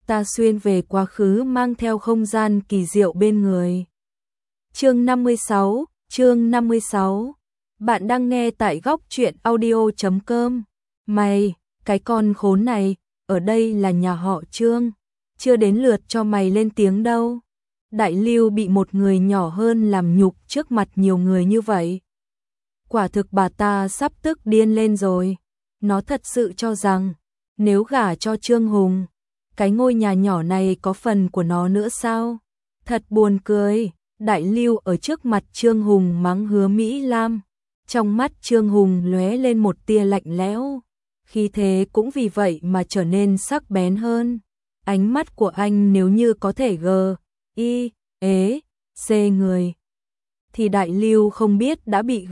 ta xuyên về quá khứ mang theo không gian kỳ diệu bên người. Chương 56. Bạn đang nghe tại góc truyện audio.com. Mày, cái con khốn này, ở đây là nhà họ Trương, chưa đến lượt cho mày lên tiếng đâu. Đại Lưu bị một người nhỏ hơn làm nhục trước mặt nhiều người như vậy. Quả thực bà ta sắp tức điên lên rồi. Nó thật sự cho rằng, nếu gả cho Trương Hùng, cái ngôi nhà nhỏ này có phần của nó nữa sao? Thật buồn cười. Đại Lưu ở trước mặt Trương Hùng mắng Hứa Mỹ Lam. Trong mắt Trương Hùng lóe lên một tia lạnh lẽo, khí thế cũng vì vậy mà trở nên sắc bén hơn. Ánh mắt của anh nếu như có thể C người, thì Đại Lưu không biết đã bị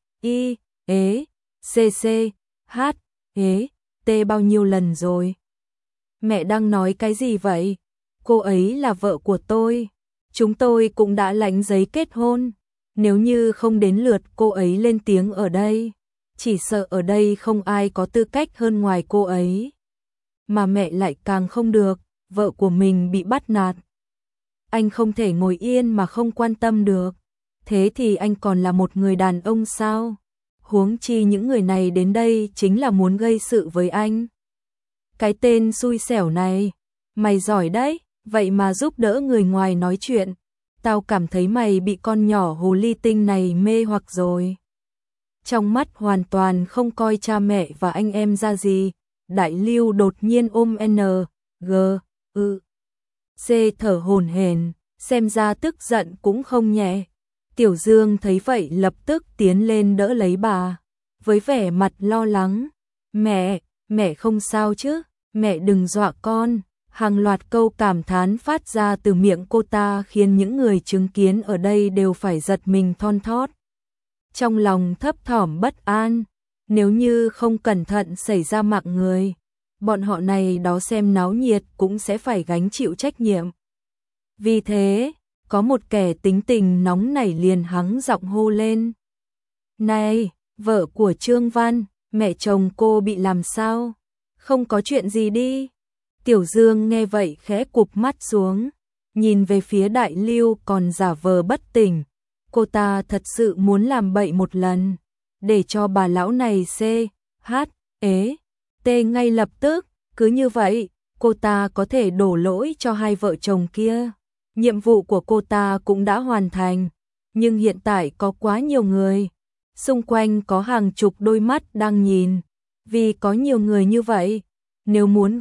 T bao nhiêu lần rồi. Mẹ đang nói cái gì vậy? Cô ấy là vợ của tôi. Chúng tôi cũng đã lãnh giấy kết hôn. Nếu như không đến lượt cô ấy lên tiếng ở đây, chỉ sợ ở đây không ai có tư cách hơn ngoài cô ấy. Mà mẹ lại càng không được, vợ của mình bị bắt nạt. Anh không thể ngồi yên mà không quan tâm được. Thế thì anh còn là một người đàn ông sao? Huống chi những người này đến đây chính là muốn gây sự với anh. Cái tên xui xẻo này, mày giỏi đấy, vậy mà giúp đỡ người ngoài nói chuyện. Tao cảm thấy mày bị con nhỏ hồ ly tinh này mê hoặc rồi. Trong mắt hoàn toàn không coi cha mẹ và anh em ra gì, Đại Lưu đột nhiên ôm C thở hổn hển, xem ra tức giận cũng không nhẹ. Tiểu Dương thấy vậy lập tức tiến lên đỡ lấy bà, với vẻ mặt lo lắng. Mẹ không sao chứ, mẹ đừng dọa con. Hàng loạt câu cảm thán phát ra từ miệng cô ta khiến những người chứng kiến ở đây đều phải giật mình thon thót. Trong lòng thấp thỏm bất an, nếu như không cẩn thận xảy ra mạng người, bọn họ này đó xem náo nhiệt cũng sẽ phải gánh chịu trách nhiệm. Vì thế, có một kẻ tính tình nóng nảy liền hắng giọng hô lên. Này, vợ của Trương Văn, mẹ chồng cô bị làm sao? Không có chuyện gì đi. Tiểu Dương nghe vậy khẽ cụp mắt xuống, nhìn về phía Đại Lưu còn giả vờ bất tỉnh. Cô ta thật sự muốn làm bậy một lần, để cho bà lão này T ngay lập tức. Cứ như vậy, cô ta có thể đổ lỗi cho hai vợ chồng kia. Nhiệm vụ của cô ta cũng đã hoàn thành, nhưng hiện tại có quá nhiều người. Xung quanh có hàng chục đôi mắt đang nhìn. Vì có nhiều người như vậy, nếu muốn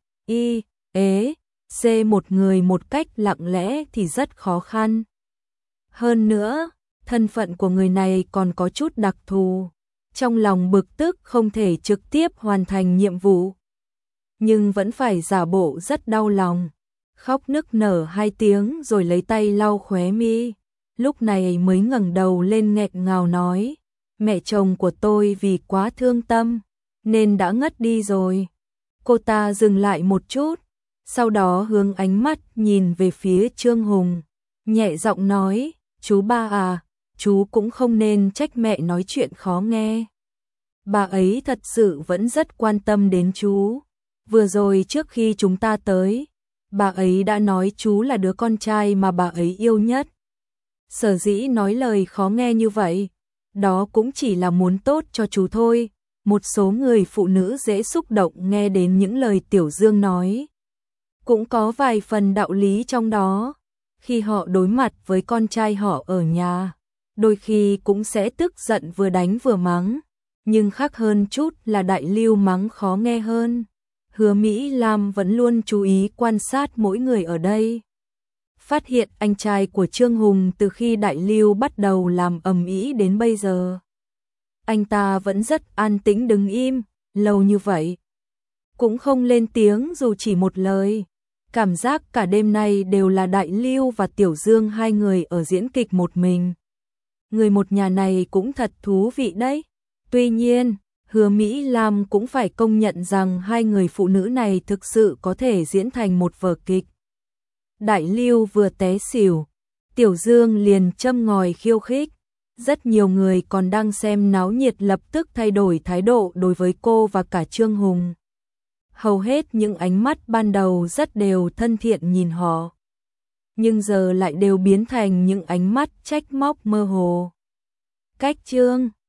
một người một cách lặng lẽ thì rất khó khăn. Hơn nữa, thân phận của người này còn có chút đặc thù. Trong lòng bực tức không thể trực tiếp hoàn thành nhiệm vụ, nhưng vẫn phải giả bộ rất đau lòng. Khóc nức nở 2 tiếng rồi lấy tay lau khóe mi. Lúc này mới ngẩng đầu lên nghẹn ngào nói. Mẹ chồng của tôi vì quá thương tâm, nên đã ngất đi rồi. Cô ta dừng lại một chút, sau đó hướng ánh mắt nhìn về phía Trương Hùng, nhẹ giọng nói, chú ba à, chú cũng không nên trách mẹ nói chuyện khó nghe. Bà ấy thật sự vẫn rất quan tâm đến chú. Vừa rồi trước khi chúng ta tới, bà ấy đã nói chú là đứa con trai mà bà ấy yêu nhất. Sở dĩ nói lời khó nghe như vậy, đó cũng chỉ là muốn tốt cho chú thôi. Một số người phụ nữ dễ xúc động nghe đến những lời Tiểu Dương nói, cũng có vài phần đạo lý trong đó. Khi họ đối mặt với con trai họ ở nhà, đôi khi cũng sẽ tức giận vừa đánh vừa mắng, nhưng khác hơn chút là Đại Lưu mắng khó nghe hơn. Hứa Mỹ Lam vẫn luôn chú ý quan sát mỗi người ở đây, phát hiện anh trai của Trương Hùng từ khi Đại Lưu bắt đầu làm ầm ĩ đến bây giờ, anh ta vẫn rất an tĩnh đứng im, lâu như vậy, cũng không lên tiếng dù chỉ một lời. Cảm giác cả đêm nay đều là Đại Lưu và Tiểu Dương hai người ở diễn kịch một mình. Người một nhà này cũng thật thú vị đấy. Tuy nhiên, Hứa Mỹ Lam cũng phải công nhận rằng hai người phụ nữ này thực sự có thể diễn thành một vở kịch. Đại Lưu vừa té xỉu, Tiểu Dương liền châm ngòi khiêu khích. Rất nhiều người còn đang xem náo nhiệt lập tức thay đổi thái độ đối với cô và cả Trương Hùng. Hầu hết những ánh mắt ban đầu rất đều thân thiện nhìn họ, nhưng giờ lại đều biến thành những ánh mắt trách móc mơ hồ. Cách Trương